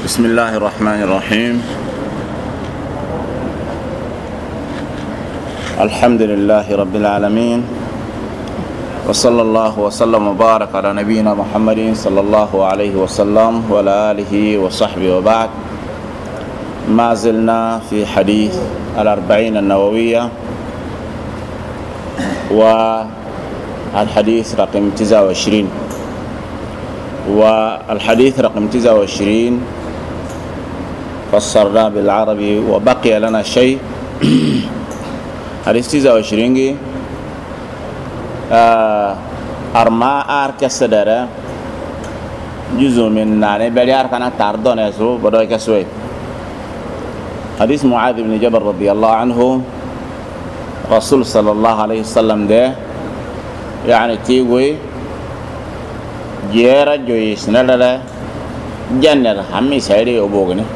بسم الله الرحمن الرحيم. الحمد لله رب العالمين، وصلى الله وسلم وبارك على نبينا محمد صلى الله عليه وسلم وعلى آله وصحبه وبعد. ما زلنا في حديث الأربعين النووية، والحديث رقم 29، والحديث رقم 29 فسرنا بالعربي وبقي لنا شيء. حديث 29 أرما كسدرة جزء من ناني بليار كان تاردون يسوع بدوي كسوي. حديث معاذ بن جبل رضي الله عنه، رسول صلى الله عليه وسلم ده يعني تيجي جيرا جويس نلا جنة همي سيري أبوغني.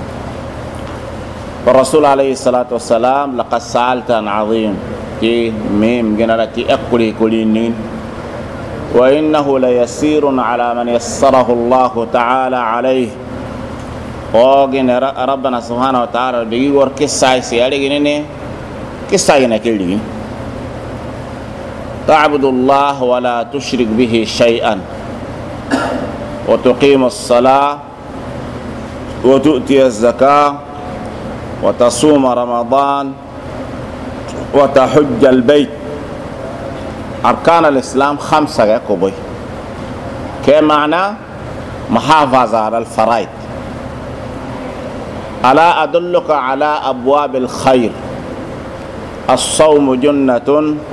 الرسول عليه الصلاة والسلام لقد سألت عن عظيم تي ميم جنرتي أقولي كلينين، وإنه ليسير على من يسره الله تعالى عليه. وجن ربنا سبحانه وتعالى بيجور كساي سيالي جنني كساي نكيلي. تعبد الله ولا تشرك به شيئا، وتقيم الصلاة، وتؤتي الزكاة، وتصوم رمضان، وتحج البيت. أركان الإسلام 5 يا كوبي. كمعنى محافظة على الفرائض. ألا أدلك على أبواب الخير؟ الصوم جنة،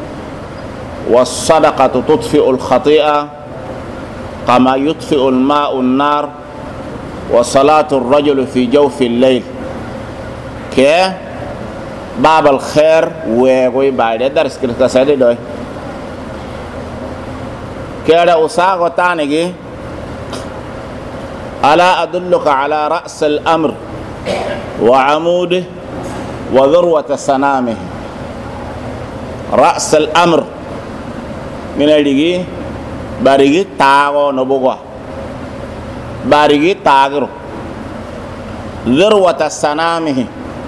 والصدقة تطفئ الخطيئة كما يطفئ الماء النار، وصلاة الرجل في جوف الليل. كي باب الخير ويقوي بعد درس كريستا سيدي دوي كيدا أساقو تانيجي. ألا أدلك على رأس الأمر وعموده وذروة سنامه. رأس الأمر من اللي باريجي تاغو نبوغو باريجي تاغرو. ذروة سنامه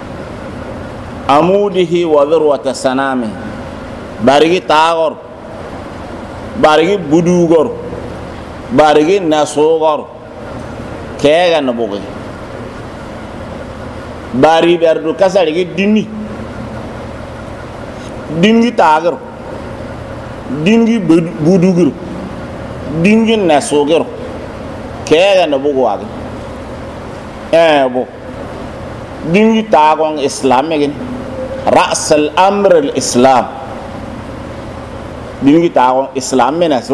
عموده وذروة سنامه. باريجي تاغر، باريجي بدوغر، باريجي نسوغر كيغا نبوغي. باري بردو كساليجي ديني دينجي تاغر، دينجي بدوغر، دينجي نسوغر كيغا نبوغواغي. بو دينجي تاغون إسلامي. رأس الأمر الإسلام. دينجي تاغون إسلامي نسو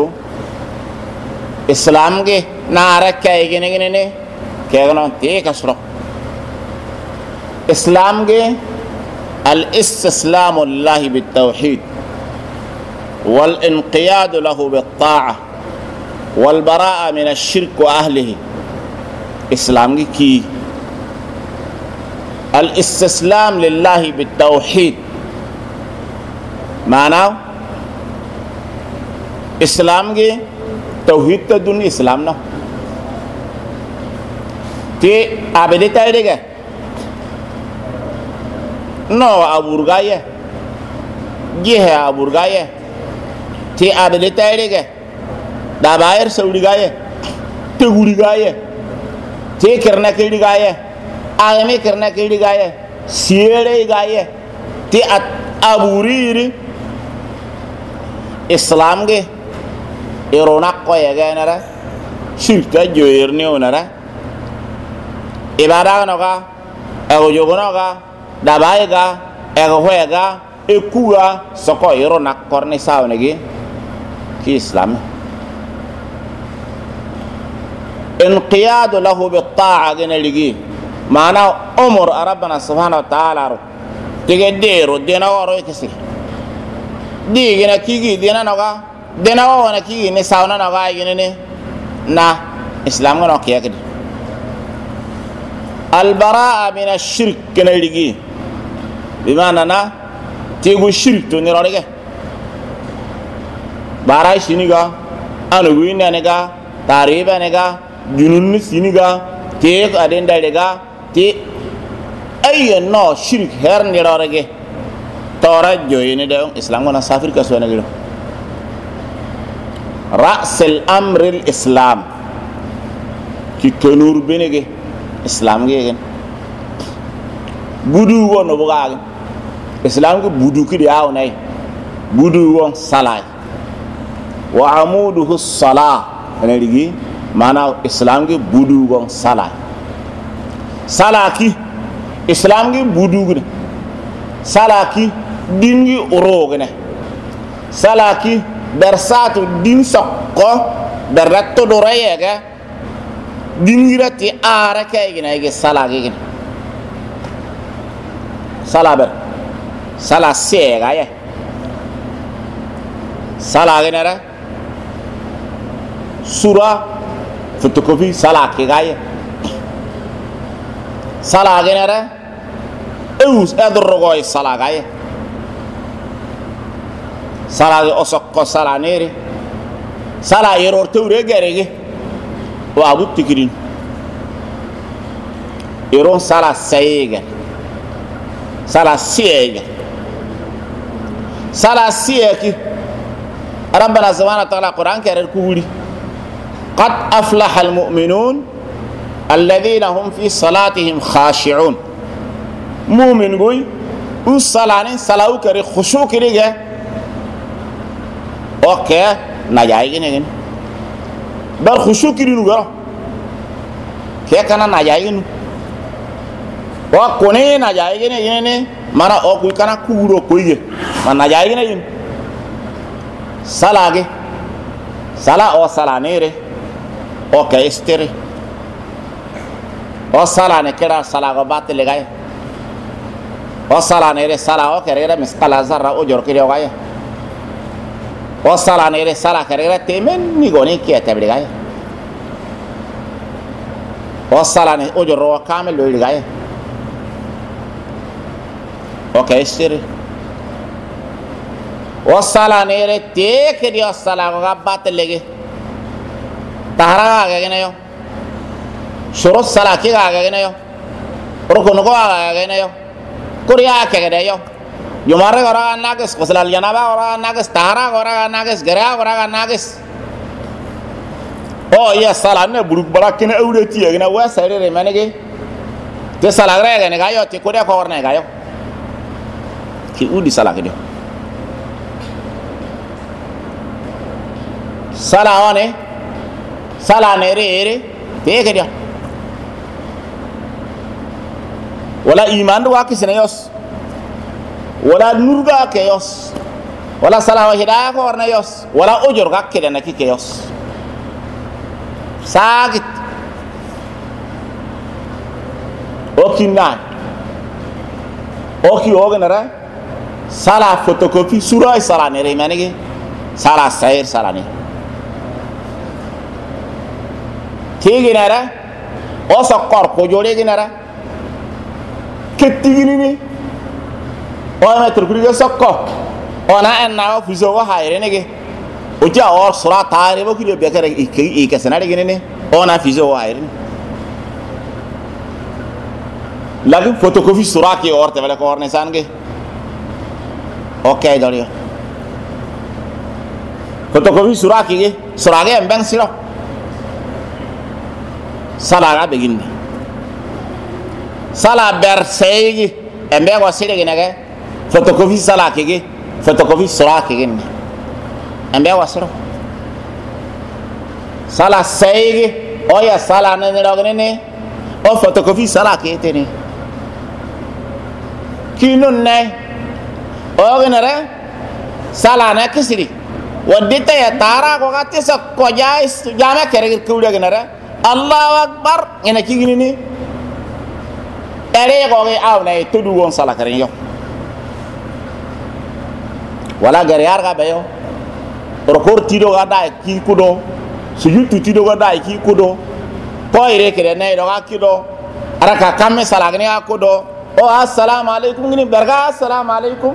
إسلامي نارك كيغي نغني كيغنون تيكا شرق. إسلامي الاستسلام لله بالتوحيد، والانقياد له بالطاعة، والبراءة من الشرك وأهله. إسلامي كي الاستسلام لله بالتوحيد معناه إسلامي توحيد تدون إسلامنا تي أبدي تايدك نو أبورغاية جيه أبورغاية تي أبدي تايدك داباير سوريغاية تغوريغاية تي كرنا كيريغاية आगे करना केड़ी गाय सियड़े गाय ते अबूरी इस्लाम के इरोना को ये गए ना रे शिरका जोइरने हो ना रे इबादा नोगा एगो जोगनोगा दबाएगा एगो होएगा ekuga soko irona korne saune ki islam انقياد له بالطاعة جنلجي معنى أمر ربنا سبحانه وتعالى تقديرو دينا ورو كسي دي جنا كيجي دينا نوغا دينا وانا كيجي نساونا نوغا يجنني نا إسلام غنو كيا كده. البراءة من الشرك جنلجي بمعنى نا تيجو شرك تنيرونيك باراي شينيغا أنا وين نيغا تاريبا نيغا junun siniga te adin daga te ay no shirk her ni rorege tora joyini de islam ngona safir ka so na gilo ra's al amr al islam ki tonur benege islam gegen budu wono buga islam ko budu ki yaw nay budu won salay wa amuduhu salah ene ligi mana islam ki budu won salay salaki islam ki budu gune salaki dingi urogene salaki bersatu din sokko beratto do rayega dingirati ara kaygina ge salagi gine salaber sala sega ye sala genera sura fotokopi sala ke gaye sala genera eus edrogoy sala gaye sala osokko sala nere sala yeror tewre gerege wa abu tikirin eron sala sega sala sega sala siyaki ربنا سبحانه وتعالى قرآن كرر كولي قد أفلح المؤمنون الذين هم في صلاتهم خاشعون مؤمن قوي والصلاة صلاة كرر خشوع كرر اوكي نجايين نجين بل خشوع كرر نقرأ كي كان نجايين وكوني نجايين نجين mana o ku kana kuro koye man najayi na yin salage sala o salanere o kaistere o salane kera salago batle gay o salanere sala o kerera misqala zarra o jor kire gay o salanere sala kerera temen ni goni ke tabre gay o salane o jor ro kamel lo gay okay sir wasala nere te ke dia sala ga batte lege tahara ga gene yo shuru sala ki ga gene yo rukun ko ga gene yo kuriya ke gene yo yumare gora nages wasala janaba gora nages tahara gora nages gara gora nages oh ya sala ne buruk barakine awreti ya gene wa sare re manege te sala ga gene ga yo te kuriya ko orne ga yo ki udi sala ke dia sala one sala nere ere te ke dia wala iman do wakisene yos wala nurga ke yos wala sala wa hidayah ko orna yos wala ujur ga ke dana ki ke yos sagit okina oki ogenara sala photocopy sura sala nere manege sala sair sala ne tege nara o sokor ko jole ginara kettigini ni o ma turkuri sokko ona enna o fiso wa hayre nege o ja o sura tare bo kido be kare ke sanare gine ona fiso wa hayre lagi photocopy sura ke orte wala ko orne sange okay dariyo photocopy sura ke embang siro sala ga begindi sala bersegi embe ko sire gine ge photocopy sala ke photocopy sura ke gine embe ko siro sala segi oya sala ne ne o photocopy sala ke tene kinun ne ogenere sala na kisiri wadita ya tara ko gatti sa ko jais jama kere kuude genere allahu akbar ina kigini ni ere ko ge aw na tudu won sala kare yo wala gare yar ga bayo rokor tido ga dai ki kudo sujud tido ga dai ki kudo ko ire kere ne do ga kido araka kamme sala gni akudo o assalamu alaikum ngini berga assalamu alaikum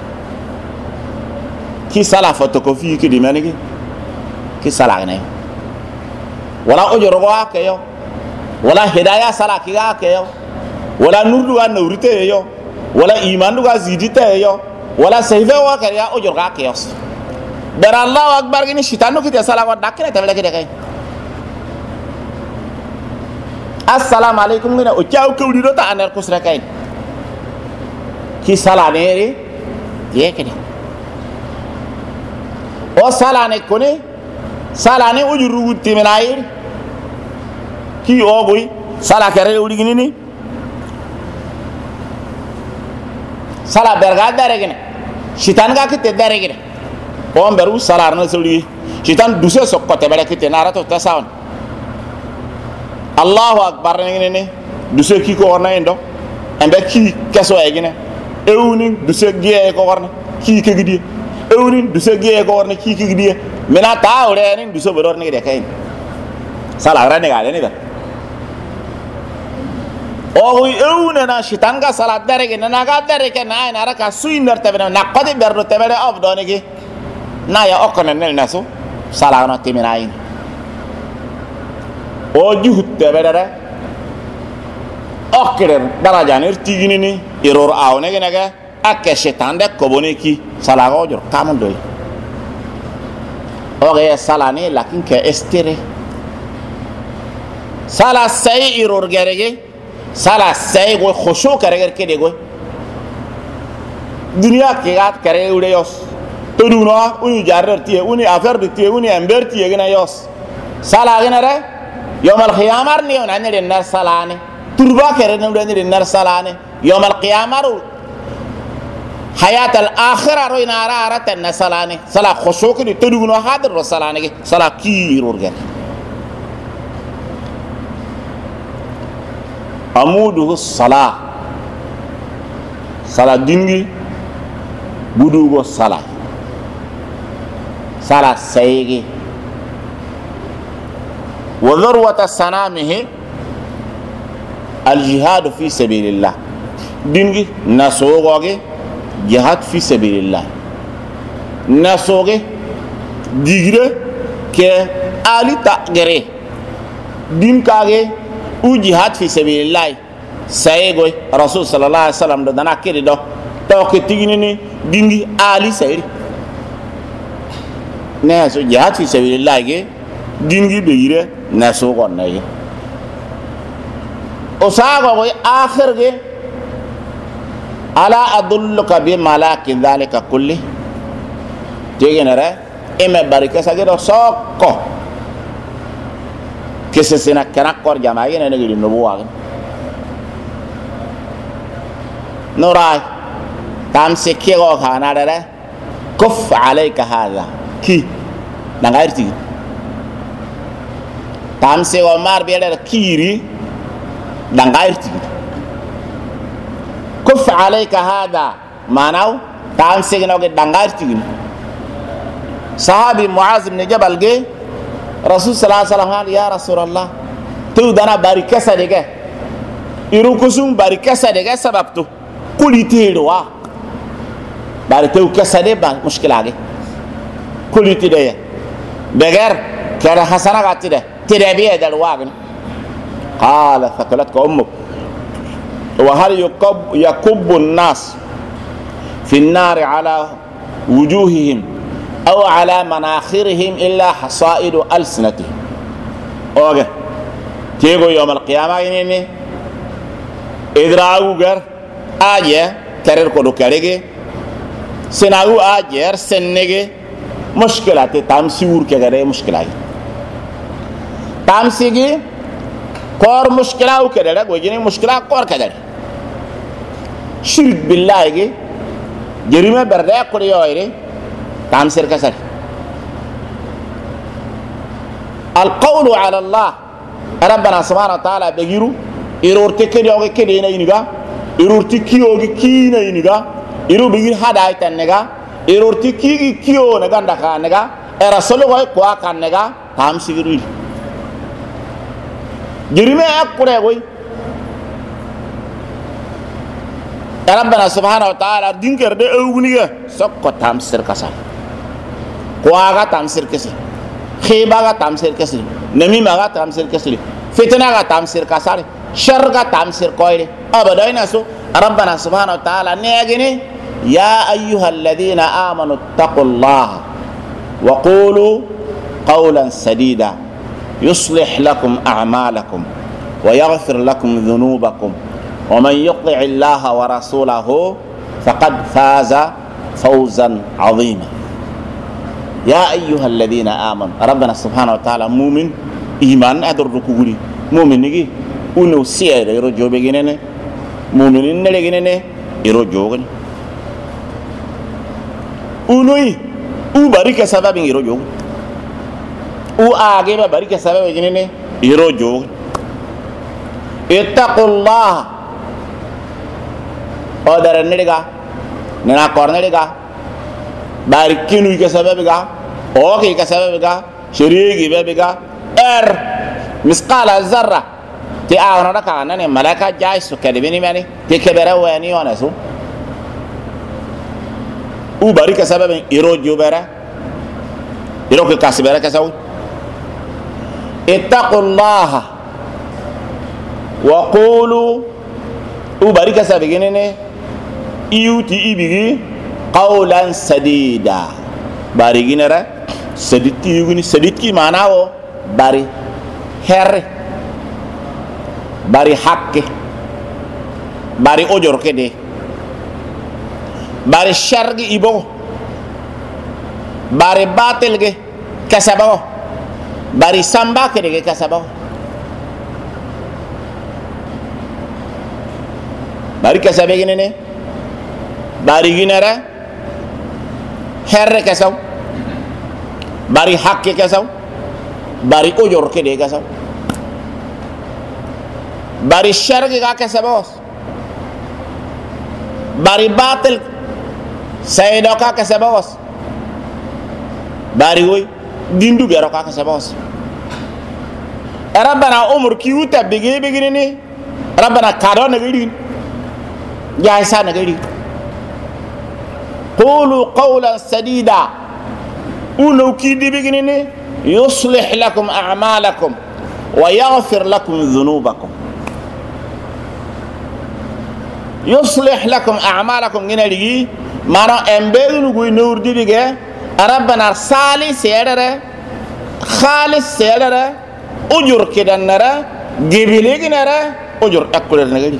ki sala photocopy ki di manigi ki sala ne wala o joro wa ke yo wala hidayah sala kiga ke yo wala nurdu ga nurite yo wala iman ga zidite yo wala sayfa wa kariya o jorga ke yo dar Allah akbar gini shitanu kite sala wa dakre tabele kide kay assalamu alaikum gina o ciaw kawdi do ta aner kusra kay ki sala neri ye kede o sala ne kone sala ne ujuru wutti menayir ki ogoy sala kare udi gini ni sala berga dare gene shitan ga kite dare gene on beru sala na suli shitan duse sokkote bere kite narato tasawn Allahu akbar ngene ne duse ki ko orna endo embe ki keso e gene ewni duse giye ko orna ki ke gidi ewni duse giye ko orna ki ke gidi mena taawre ni duse bodor ni de kay sala ra ne ga ne da o ewna na shitan ga sala dare gene na ga dare ke na ina raka suinder tebena na qadi berdo tebere of donigi na ya okone nel naso sala na timinayin o juhut tebere okere daraja ner tigini ni error awne gene ga akke shitan de ko boneki sala go jor kamon doy o ge sala ni lakin ke estere sala say error gerege sala say go khushu kareger ke de go dunia ke gat kare ude yos tuduna uni jarrer tie uni affaire de tie uni ember tie gena yos sala gena re yawm al qiyamah ni on anere nar salane turba kare no de nar salane yawm al qiyamah hayat al akhirah ro ina ara ara tan salane sala khushu ke tuduna hadir ro salane ke sala ki rurger amuduhu salah sala dingi budugo sala sala saygi wa dharwata sanamihi al-jihad fi sabilillah dingi nasogoge jihad fi sabilillah nasoge digre ke ali tagere din kage u jihad fi sabilillah saygo rasul sallallahu alaihi wasallam do dana kedi do to ke tigini ni dingi ali sayri ne so jihad fi sabilillah ge dingi be yire na so gon nay o sago go akhir ge ala adulluka bi malaki dhalika kulli tegenere eme barika sage do sokko kese sena kana kor jama yene ne gidi no buwa no rai tam se kego kana dare kuf alayka hada ki nangairti tam se o mar be dare kiri nangairti kuf alayka hada manaw tam se no ge nangairti sahabi muaz ibn jabal ge rasul sallallahu alaihi wasallam ya rasulullah tu dana barika sadege iru kusum barika sadege sabab tu kuliti doa barite ukasade ba mushkila ge kuliti de begar kara hasana gatide tidabiya dal wagin qala thaqalatka ummuk wa hal yakubbu an-nas fi an-nar ala wujuhihim أو على مناخرهم إلا حصائد ألسنتهم أوكي تيجو يوم القيامة إني إدراعو غير آجي كرر كودو كاريجي سناغو آجير سننجي مشكلة تامسيور كغير مشكلة تامسيجي كور مشكلة وكذا وجيني مشكلة كور كذا شرك بالله يجي جريمة برداء كوريويري تامسير كسر القول على الله ربنا سبحانه وتعالى بغيرو إرورتي كده أو كده هنا ينيجا إرورتي كيو كينا ينيجا إرو بغير هذا يتنيجا إرورتي كيو نجا نكا نجا إرسلوا هاي قوا كان نجا تامسير جريمة أكبر قوي ربنا سبحانه وتعالى دين كرده أغنية سكوا تامسير كسر قواغا تامسير كسر خيباغا تامسير كسر نميماغا تامسير كسر فتنة تامسير كسر شر تامسير كويل أبدا ينسو ربنا سبحانه وتعالى نيجني يا أيها الذين آمنوا اتقوا الله وقولوا قولا سديدا يصلح لكم أعمالكم ويغفر لكم ذنوبكم ومن يطع الله ورسوله فقد فاز فوزا عظيما يا أيها الذين آمنوا ربنا سبحانه وتعالى مؤمن إيمان أدر ركوبي مؤمن نجي ونو سير يرجو بيجينه مؤمنين نلقينه يرجوون ونوي وبارك سبب يرجو وآجب بارك سبب يجينه يرجو اتقوا الله أدر نلقى ننا كورنلقى باركينو كسببك أوكي كسببك شريكي بابك مسقال الذرة تي أنا ركعنا ملائكة جاي سكربيني ماني تي كبره واني ونسو وبارك سبب يروج يبره يروج كاسبره كسو اتقوا الله وقولوا وبارك سبب جنني يوتي إبيجي قولا سديدا باريجي نرى سديتي يغني سديتي معناه باري هر باري حق باري أجر كده باري شرق إبو باري باطل كسبه باري سامبا كده كسبه باري كسبه جنني باري جنرا هر كسو باري حق كسو باري أجر كده كسو باري الشرق كسبوس باري باطل سيدوكا كسبوس باري وي ديندو بيروكا كسبوس ربنا عمر كيوتا بيجي بيجيني ربنا كارو نغيرين جايسا نغيرين قولوا قولا سديدا ولو كيدي بيجيني يصلح لكم أعمالكم ويغفر لكم ذنوبكم يصلح لكم أعمالكم جنالي مانا أمبيدو نقول نور دي بيجي ربنا صالي سيادة خالص سيادة أجر كده نرى جبلي نرى أجر أكل نغيري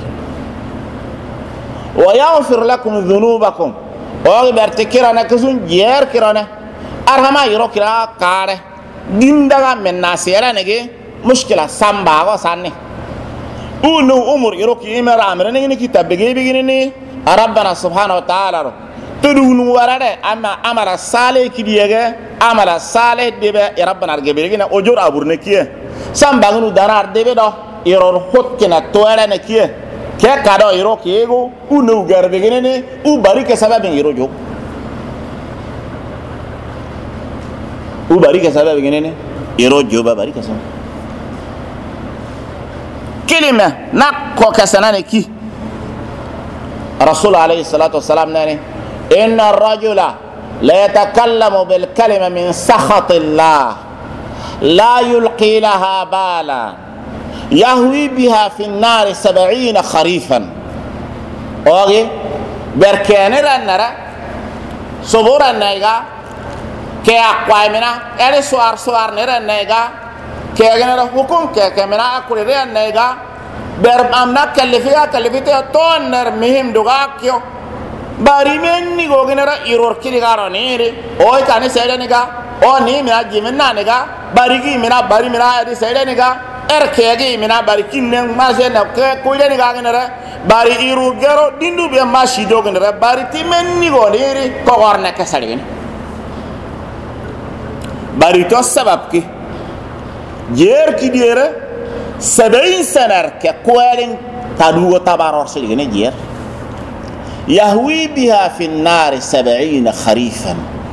ويغفر لكم ذنوبكم وغبرت كرانا كسون جير كرانا أرهما يرو كرا كاره ديندغا من ناسيرا نجي مشكلة سامباغو ساني ونو أمور يرو كيمر أمرنا نجي كتاب بيجي ربنا سبحانه وتعالى تدون ورده أما أمر الصالح كديجة أمر الصالح دبه ربنا رجبيجينا أجر أبورنكيه سامباغو دارار دبه ده يرو خد كنا توارا نكيه كه كارو يرو كيجو ونو غربيجينا وبارك سبب يرو جو وبارك سبب يجينا يرو جو بارك سبب كلمة نقو كسناني كي رسول عليه الصلاة والسلام ناني إن الرجل لا يتكلم بالكلمة من سخط الله لا يلقي لها بالا يهوي بها في النار 70 خريفا اوغي بركانر النار صبور النيغا كي اقوى منا اري سوار نر النيغا كي اغنر حكم كي منا اكل ري النيغا بر امنا كلفيا تون نر مهم دوغا كيو bari men ni go genera iror kiri garo niri oy kani sede niga o ni mina jimina niga bari gi mina bari mina adi sede niga kegi mina bari kinne ma se na ke ko le niga genera bari iru gero dindu be ma shi do genera bari ti men ni go niri ko gorna ka sari ni bari to sabab ki jer ki dire 70 sanar ke ko eren tadugo tabaror sidi ne jer يهوي بها في النار 70 خريفا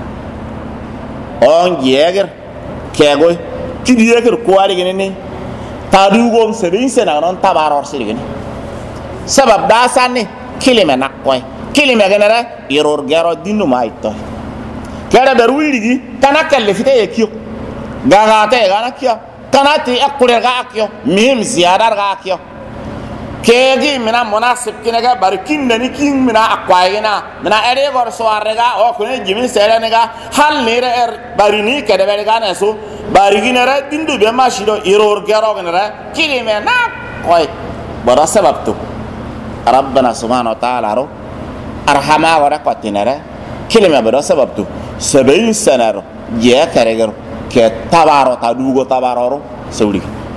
اون جيغر كيغوي كي ديغر كواري غني تادوغوم 70 سنه نون تبارور سيغني سبب داساني كلمه نقوي كلمه غنرا يرور غيرو دينو مايتو كيرا درويدي كانا كلفته يكيو غاغاته غانا كيا kanati akure ga akyo mim ziyadar ga akyo kegi mina munasib kinaga barkin da ni kin mina akwayina mina ere gor soarega o kune jimin sere ga hal nire barini kede ga na so bariginara dindu be mashido iror gero gnara kilime na koy bara sabab tu rabbana subhanahu wa ta'ala ro arhama wara qatinara kilime bara sabab tu 70 sanaro je karegar ke tabaro tadugo tabaro sawli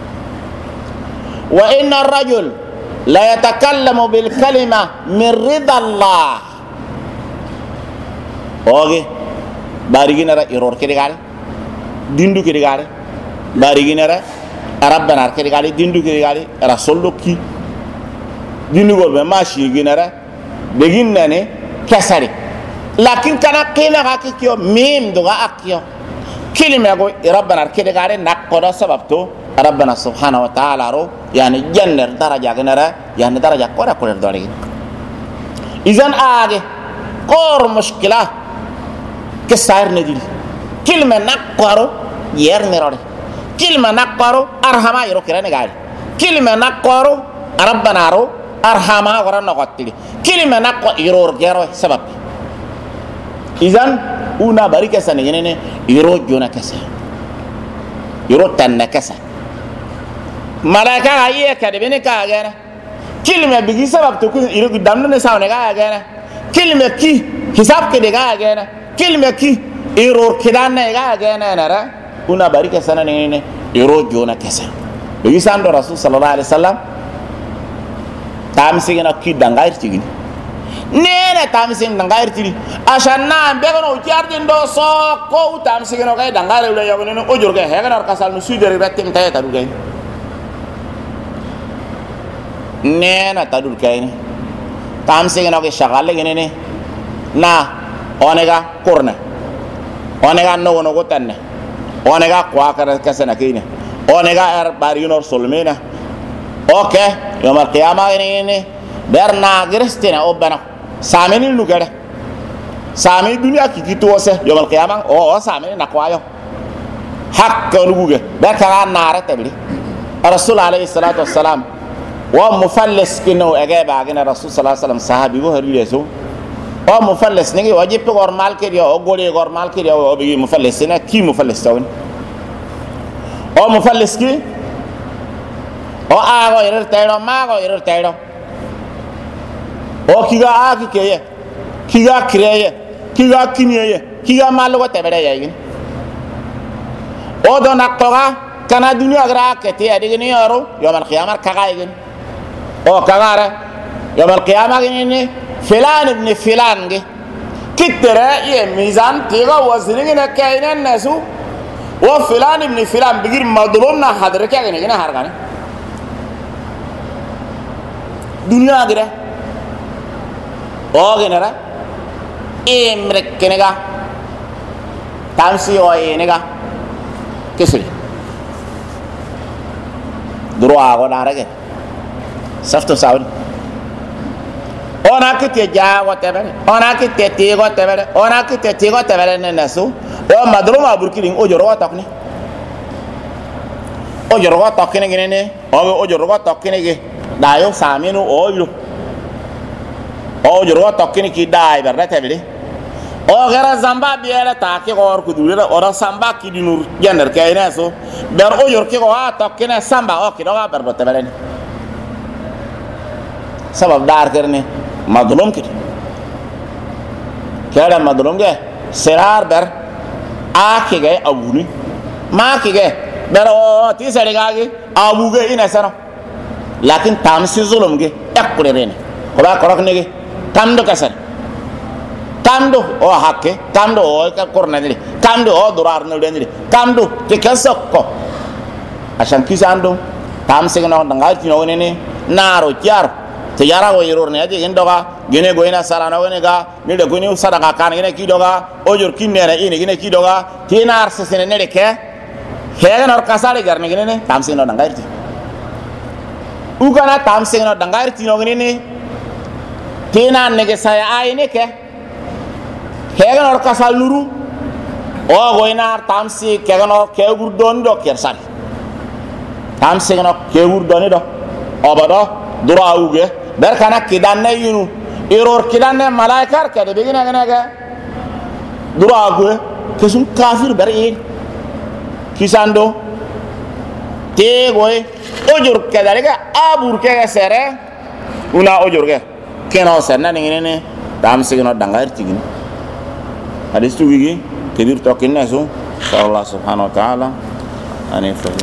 wa inna ar-rajul la yatakallamu bil kalima min ridha Allah oge bariginara iror kedigal dindu kedigal bariginara rabbana kedigal dindu kedigal rasulullah dindu gol be mashi ginara beginnane kasari lakin kana qila hakikyo mim duga akyo kilima go rabbana kedigal nakko sababto rabbana subhanahu wa ta'ala ro yani janner daraja ganara yani daraja kora kora dori izan age kor mushkila ke sair nedil kilma nakoro yer nerore kilma nakoro arhama yero kirane gal kilma nakoro rabbana ro arhama wara nokotili kilma nakko iror gero sabab izan una barika sanene ne iro jona kasa iro tanna kasa malaika aye kade bene ka gana kilme bigi sabab to ku iro damno ne sawne ga gana kilme ki hisab ke de ga gana kilme ki error kidanne ga gana nara una barika sanane ne iro jona kesa bigi sando rasul sallallahu alaihi wasallam tamsi gena ki dangair tigi nene tamsi dangair tigi ashanna be gono tiarde ndo so ko tamsi gena ga dangair le yago ne o jorge he ga kasal no sudere ratim tay ta dugay nena tadul kayni tamse gena ke shagale gene ne na onega kurna onega no wono gotanne onega kwa kara kasana kine onega er barino solmena okay yom al qiyamah ne berna grestina obana sameni lugare sami dunia ki kitose yom al qiyamah o sameni na kwayo hakka luguge berka nare tabli rasul alayhi salatu wassalam wa mufallis kino agaba agina rasul sallallahu alaihi wasallam sahabi go hari leso wa mufallis ngi wajib to gor mal ke dio o gole gor mal ke dio o bi mufallis na ki mufallis tawni o mufallis ki o ago irer tayro mago irer tayro o kiga aki keye kiga kreye kiga kinye kiga mal go tebere yayin o do naktoga kana dunia gra ke te adigini yoro yom al qiyamah kaga yin o kagara yom al qiyamah ni filan ibn filan ge kitera ye mizan tiga wazini ne kayna nasu wa filan ibn filan bigir madlum na hadre ke ne hargane dunia gra o genera emre kenega tamsi o enega kesri duro ago darage safto saudi ona kite jago tebere ona kite tigo tebere ona kite tigo tebere ne nasu o madruma burkini ojoro tokni ojoro tokni gene o ojoro tokni ge dayo saminu oyo ojoro tokni ki dai berre tebele o gara zamba biela ta ke gor ku dulira ora samba ki dinur jander kayna so ber ojor ki go tokni samba o ki do ga berdo tebele sabab dar करने मदलूम की क्या है मदलूम के सिरार बर आके गए अबूनी माँ के गए बर ओ तीसरे गागे अबू गए इन ऐसा ना लेकिन तामसी जुल्म के एक कुड़े रहने खुदा करकने के तामदो कैसे तामदो ओ हाके तामदो ओ क्या करने दे तामदो ओ दुरार ने उड़ने दे तामदो के कैसे को अशांत किसानदो तामसे के ना दंगाल तीनों ने नारो चार tiyara go yiror ne adi indoga gene go ina sala na woni ga ni de go ni sadaka kan gene ki doga ojor kinne na ini gene ki doga tinar sesene ne de ke hega nor kasale garne gene ne tamse no dangairti ugana tamse no dangairti no gene ne tinan ne ge saya ai ne ke hega nor kasal nuru o go ina tamse ke no ke gurdon do kersari tam signo ke wurdoni do obado dura uge ber kana kidanne yunu error kidanne malaikar ke de begina gana dura uge kesun kafir ber yi kisando te goy ojur ke dalega abur ke sere una ojur ke keno senna ngene tam signo dangar tigin hadis tu wigi kebir tokin nasu Allah subhanahu wa ta'ala ani